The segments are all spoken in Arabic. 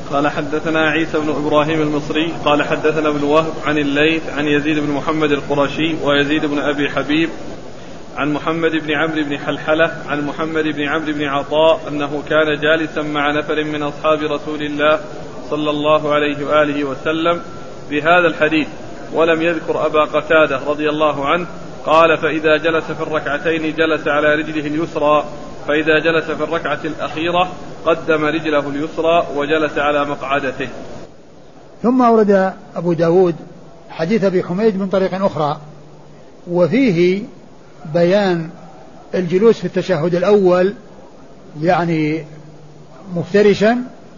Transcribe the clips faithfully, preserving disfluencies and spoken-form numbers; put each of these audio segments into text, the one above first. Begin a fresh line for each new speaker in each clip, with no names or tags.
قال حدثنا عيسى بن إبراهيم المصري قال حدثنا ابن وهب عن الليث عن يزيد بن محمد القرشي ويزيد بن أبي حبيب عن محمد بن عمرو بن حلحلة عن محمد بن عمرو بن عطاء أنه كان جالسا مع نفر من أصحاب رسول الله صلى الله عليه وآله وسلم بهذا الحديث ولم يذكر أبا قتادة رضي الله عنه. قال فإذا جلس في الركعتين جلس على رجله اليسرى فإذا جلس في الركعة الأخيرة قدم رجله اليسرى وجلس على مقعدته.
ثم أورد أبو داود حديث أبي حميد من طريق أخرى وفيه بيان الجلوس في التشهد الأول يعني مفترشا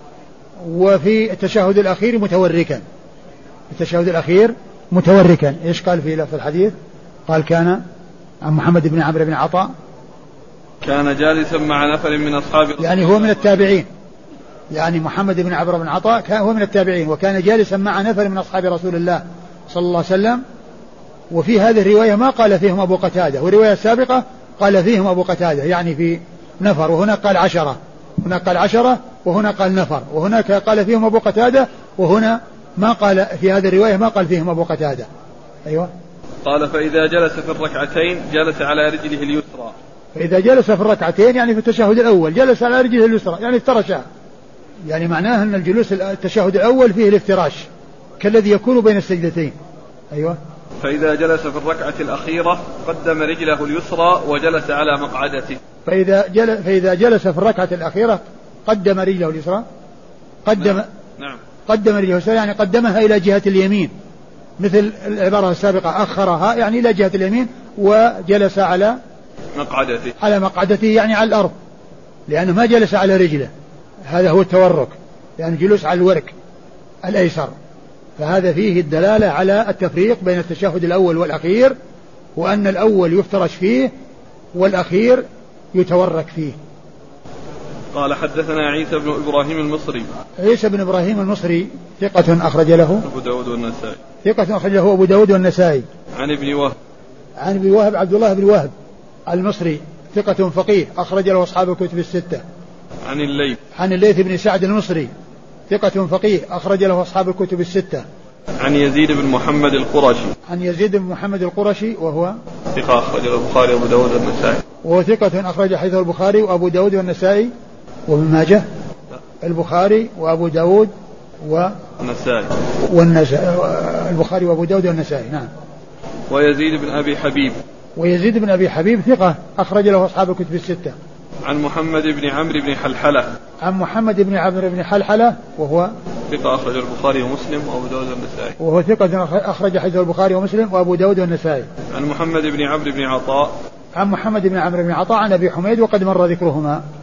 وفي التشهد الأخير متوركا. التشهد الأخير متوركا. إيش قال في لفظ الحديث؟ قال كان عن محمد بن عمرو بن عطاء
كان جالسا مع نفر من أصحاب
يعني هو من التابعين يعني محمد بن عمرو بن عطاء كان هو من التابعين وكان جالسا مع نفر من أصحاب رسول الله صلى الله عليه وسلم. وفي هذه الرواية ما قال فيهم أبو قتادة والرواية السابقة قال فيهم أبو قتادة يعني في نفر وهنا قال عشرة هنا قال عشرة وهنا قال نفر وهناك قال فيهم أبو قتادة وهنا ما قال في هذه الرواية ما قال فيهم أبو قتادة. أيوة.
قال فإذا جلس في الركعتين جلس على رجله اليسرى
فإذا جلس في الركعتين يعني في التشهد الأول جلس على رجله اليسرى يعني افترشها يعني معناه أن الجلوس التشهد الأول فيه الافتراش كالذي يكون بين السجدتين. أيوة.
فإذا جلس في الركعة الأخيرة قدم رجله اليسرى وجلس على مقعدته.
فإذا جلس, فإذا جلس في الركعة الأخيرة قدم رجله اليسرى قدم
نعم. نعم.
قدم رجله اليسرى يعني قدمها إلى جهة اليمين مثل العبارة السابقة أخرها يعني إلى جهة اليمين وجلس على
مقعدته
على مقعدته يعني على الأرض لأنه ما جلس على رجله. هذا هو التورك يعني جلوس على الورك الأيسر. فهذا فيه الدلالة على التفريق بين التشهد الأول والأخير وأن الأول يفترش فيه والأخير يتورك فيه.
قال حدثنا عيسى بن إبراهيم المصري
عيسى بن إبراهيم المصري ثقة أخرج له
أبو داود والنسائي
ثقة أخرج له أبو داود والنسائي.
عن ابن وهب
عن ابن وهب عبد الله بن وهب المصري ثقة فقيه أخرج له أصحاب الكتب الستة.
عن الليث
عن الليث بن سعد المصري ثقة فقيه أخرج له أصحاب الكتب الستة.
عن يزيد بن محمد القرشي
عن يزيد بن محمد القرشي وهو
ثقة أخرج البخاري وأبو داود والنسائي
وهو ثقة أخرج حديثه البخاري وأبو داود والنسائي وابن ماجه. البخاري وأبو داود
والنسائي
والنسائي البخاري وأبو داود والنسائي. نعم.
ويزيد بن أبي حبيب
ويزيد بن أبي حبيب ثقة أخرج له أصحاب الكتب الستة.
عن محمد بن عمرو بن حلحلة
عن محمد بن عمرو بن حلحلة وهو
ثقة أخرج البخاري ومسلم وأبو داود والنسائي
وهو ثقة أخرج حديث البخاري ومسلم وأبو داود والنسائي.
عن محمد بن عمرو بن عطاء
عن محمد بن عمرو بن عطاء عن أبي حميد وقد مر ذكرهما.